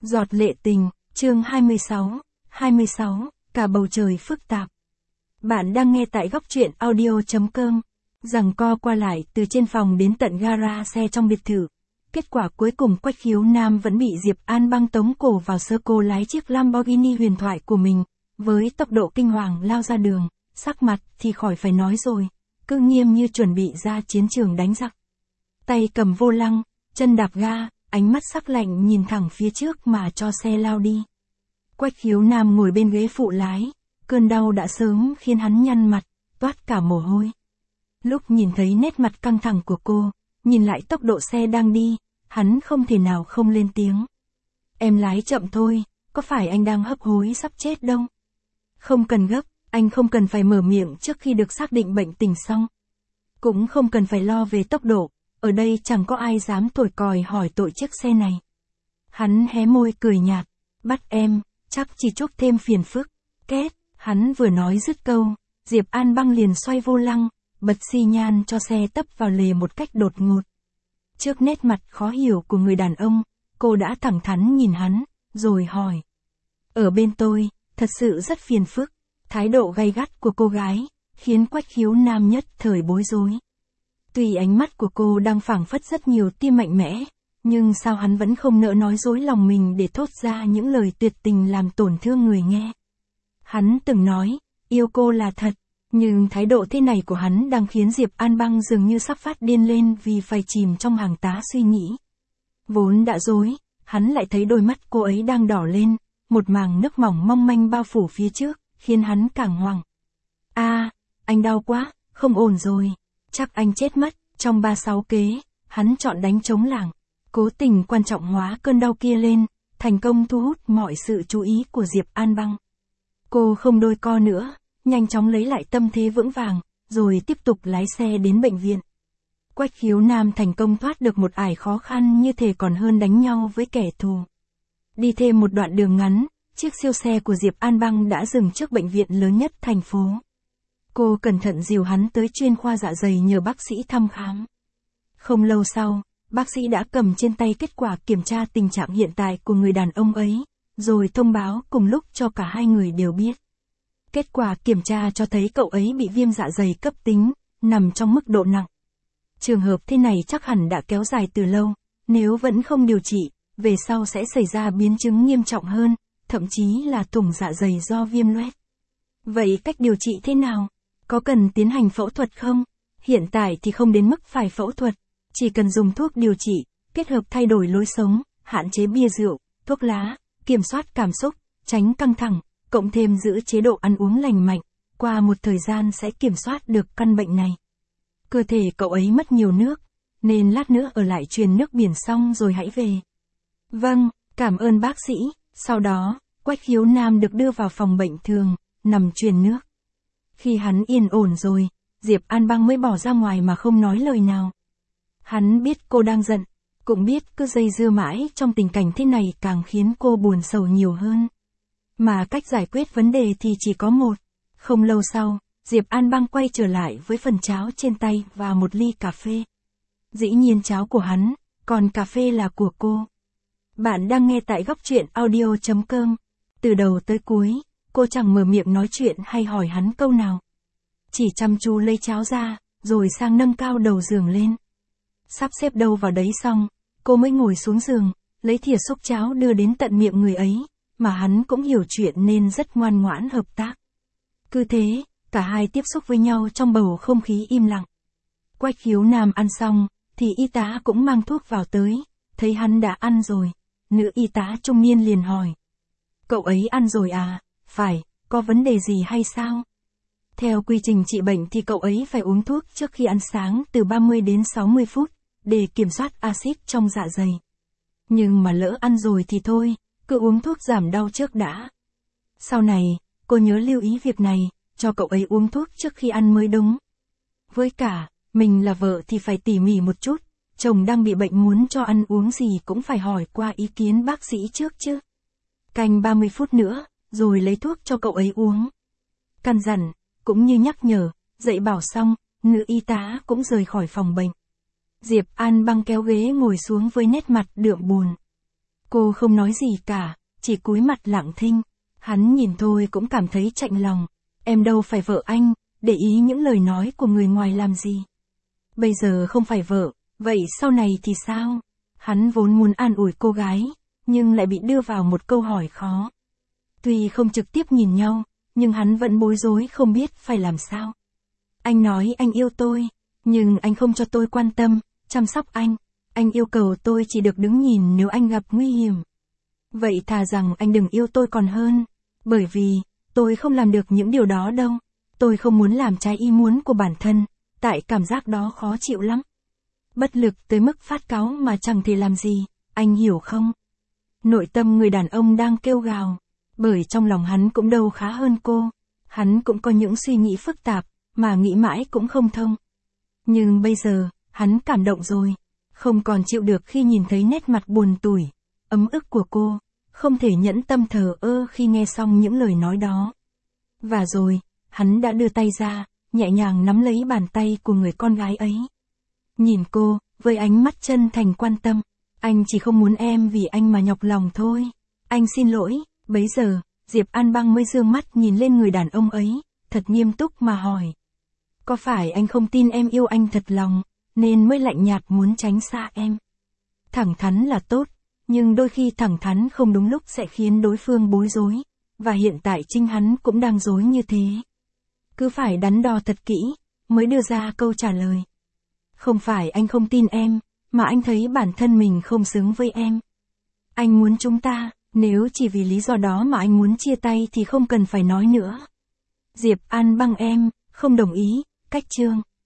Giọt lệ tình, chương 26, cả bầu trời phức tạp. Bạn đang nghe tại góc truyện audio.com. Giằng co qua lại từ trên phòng đến tận gara xe trong biệt thự. Kết quả cuối cùng Quách Khiếu Nam vẫn bị Diệp An Băng tống cổ vào sơ cô lái chiếc Lamborghini huyền thoại của mình, với tốc độ kinh hoàng lao ra đường, sắc mặt thì khỏi phải nói rồi, cứ nghiêm như chuẩn bị ra chiến trường đánh giặc. Tay cầm vô lăng, chân đạp ga, ánh mắt sắc lạnh nhìn thẳng phía trước mà cho xe lao đi. Quách Khiếu Nam ngồi bên ghế phụ lái, cơn đau đã sớm khiến hắn nhăn mặt, toát cả mồ hôi. Lúc nhìn thấy nét mặt căng thẳng của cô, nhìn lại tốc độ xe đang đi, hắn không thể nào không lên tiếng. Em lái chậm thôi, có phải anh đang hấp hối sắp chết đâu? Không cần gấp, anh không cần phải mở miệng trước khi được xác định bệnh tình xong. Cũng không cần phải lo về tốc độ, ở đây chẳng có ai dám thổi còi hỏi tội chiếc xe này. Hắn hé môi cười nhạt, bắt em, chắc chỉ chuốc thêm phiền phức. Két, hắn vừa nói dứt câu, Diệp An Băng liền xoay vô lăng, bật xi nhan cho xe tấp vào lề một cách đột ngột. Trước nét mặt khó hiểu của người đàn ông, cô đã thẳng thắn nhìn hắn, rồi hỏi. Ở bên tôi, thật sự rất phiền phức. Thái độ gay gắt của cô gái, khiến Quách Khiếu Nam nhất thời bối rối. Tuy ánh mắt của cô đang phảng phất rất nhiều tia mạnh mẽ, nhưng sao hắn vẫn không nỡ nói dối lòng mình để thốt ra những lời tuyệt tình làm tổn thương người nghe. Hắn từng nói, yêu cô là thật, nhưng thái độ thế này của hắn đang khiến Diệp An Băng dường như sắp phát điên lên vì phải chìm trong hàng tá suy nghĩ. Vốn đã rối, hắn lại thấy đôi mắt cô ấy đang đỏ lên, một màng nước mỏng mong manh bao phủ phía trước, khiến hắn càng hoảng. Anh đau quá, không ổn rồi. Chắc anh chết mất. Trong 36 kế, hắn chọn đánh trống lảng, cố tình quan trọng hóa cơn đau kia lên, thành công thu hút mọi sự chú ý của Diệp An Băng. Cô không đôi co nữa, nhanh chóng lấy lại tâm thế vững vàng, rồi tiếp tục lái xe đến bệnh viện. Quách Khiếu Nam thành công thoát được một ải khó khăn như thể còn hơn đánh nhau với kẻ thù. Đi thêm một đoạn đường ngắn, chiếc siêu xe của Diệp An Băng đã dừng trước bệnh viện lớn nhất thành phố. Cô cẩn thận dìu hắn tới chuyên khoa dạ dày nhờ bác sĩ thăm khám. Không lâu sau, bác sĩ đã cầm trên tay kết quả kiểm tra tình trạng hiện tại của người đàn ông ấy, rồi thông báo cùng lúc cho cả hai người đều biết. Kết quả kiểm tra cho thấy cậu ấy bị viêm dạ dày cấp tính, nằm trong mức độ nặng. Trường hợp thế này chắc hẳn đã kéo dài từ lâu, nếu vẫn không điều trị, về sau sẽ xảy ra biến chứng nghiêm trọng hơn, thậm chí là thủng dạ dày do viêm loét. Vậy cách điều trị thế nào? Có cần tiến hành phẫu thuật không? Hiện tại thì không đến mức phải phẫu thuật, chỉ cần dùng thuốc điều trị, kết hợp thay đổi lối sống, hạn chế bia rượu, thuốc lá, kiểm soát cảm xúc, tránh căng thẳng, cộng thêm giữ chế độ ăn uống lành mạnh, qua một thời gian sẽ kiểm soát được căn bệnh này. Cơ thể cậu ấy mất nhiều nước, nên lát nữa ở lại truyền nước biển xong rồi hãy về. Vâng, cảm ơn bác sĩ. Sau đó, Quách Khiếu Nam được đưa vào phòng bệnh thường, nằm truyền nước. Khi hắn yên ổn rồi, Diệp An Băng mới bỏ ra ngoài mà không nói lời nào. Hắn biết cô đang giận, cũng biết cứ dây dưa mãi trong tình cảnh thế này càng khiến cô buồn sầu nhiều hơn. Mà cách giải quyết vấn đề thì chỉ có một. Không lâu sau, Diệp An Băng quay trở lại với phần cháo trên tay và một ly cà phê. Dĩ nhiên cháo của hắn, còn cà phê là của cô. Bạn đang nghe tại góc truyện audio.com. Từ đầu tới cuối, cô chẳng mở miệng nói chuyện hay hỏi hắn câu nào. Chỉ chăm chú lấy cháo ra, rồi sang nâng cao đầu giường lên. Sắp xếp đâu vào đấy xong, cô mới ngồi xuống giường, lấy thìa xúc cháo đưa đến tận miệng người ấy, mà hắn cũng hiểu chuyện nên rất ngoan ngoãn hợp tác. Cứ thế, cả hai tiếp xúc với nhau trong bầu không khí im lặng. Quách Khiếu Nam ăn xong, thì y tá cũng mang thuốc vào tới, thấy hắn đã ăn rồi, nữ y tá trung niên liền hỏi. Cậu ấy ăn rồi à? Phải, có vấn đề gì hay sao? Theo quy trình trị bệnh thì cậu ấy phải uống thuốc trước khi ăn sáng từ 30 đến 60 phút, để kiểm soát axit trong dạ dày. Nhưng mà lỡ ăn rồi thì thôi, cứ uống thuốc giảm đau trước đã. Sau này, cô nhớ lưu ý việc này, cho cậu ấy uống thuốc trước khi ăn mới đúng. Với cả, mình là vợ thì phải tỉ mỉ một chút, chồng đang bị bệnh muốn cho ăn uống gì cũng phải hỏi qua ý kiến bác sĩ trước chứ. Canh 30 phút nữa, rồi lấy thuốc cho cậu ấy uống. Căn dặn, cũng như nhắc nhở, dạy bảo xong, nữ y tá cũng rời khỏi phòng bệnh. Diệp An Băng kéo ghế ngồi xuống với nét mặt đượm buồn. Cô không nói gì cả, chỉ cúi mặt lặng thinh. Hắn nhìn thôi cũng cảm thấy chạnh lòng. Em đâu phải vợ anh, để ý những lời nói của người ngoài làm gì. Bây giờ không phải vợ, vậy sau này thì sao? Hắn vốn muốn an ủi cô gái, nhưng lại bị đưa vào một câu hỏi khó. Tuy không trực tiếp nhìn nhau, nhưng hắn vẫn bối rối không biết phải làm sao. Anh nói anh yêu tôi, nhưng anh không cho tôi quan tâm, chăm sóc anh. Anh yêu cầu tôi chỉ được đứng nhìn nếu anh gặp nguy hiểm. Vậy thà rằng anh đừng yêu tôi còn hơn, bởi vì, tôi không làm được những điều đó đâu. Tôi không muốn làm trái ý muốn của bản thân, tại cảm giác đó khó chịu lắm. Bất lực tới mức phát cáu mà chẳng thể làm gì, anh hiểu không? Nội tâm người đàn ông đang kêu gào, bởi trong lòng hắn cũng đâu khá hơn cô. Hắn cũng có những suy nghĩ phức tạp, mà nghĩ mãi cũng không thông. Nhưng bây giờ, hắn cảm động rồi, không còn chịu được khi nhìn thấy nét mặt buồn tủi, ấm ức của cô, không thể nhẫn tâm thờ ơ khi nghe xong những lời nói đó. Và rồi, hắn đã đưa tay ra, nhẹ nhàng nắm lấy bàn tay của người con gái ấy. Nhìn cô, với ánh mắt chân thành quan tâm, anh chỉ không muốn em vì anh mà nhọc lòng thôi. Anh xin lỗi. Bấy giờ, Diệp An Băng mới dương mắt nhìn lên người đàn ông ấy, thật nghiêm túc mà hỏi. Có phải anh không tin em yêu anh thật lòng, nên mới lạnh nhạt muốn tránh xa em? Thẳng thắn là tốt, nhưng đôi khi thẳng thắn không đúng lúc sẽ khiến đối phương bối rối, và hiện tại chính hắn cũng đang rối như thế. Cứ phải đắn đo thật kỹ, mới đưa ra câu trả lời. Không phải anh không tin em, mà anh thấy bản thân mình không xứng với em. Anh muốn chúng ta, nếu chỉ vì lý do đó mà anh muốn chia tay thì không cần phải nói nữa. Diệp An Băng em, không đồng ý, cách chương.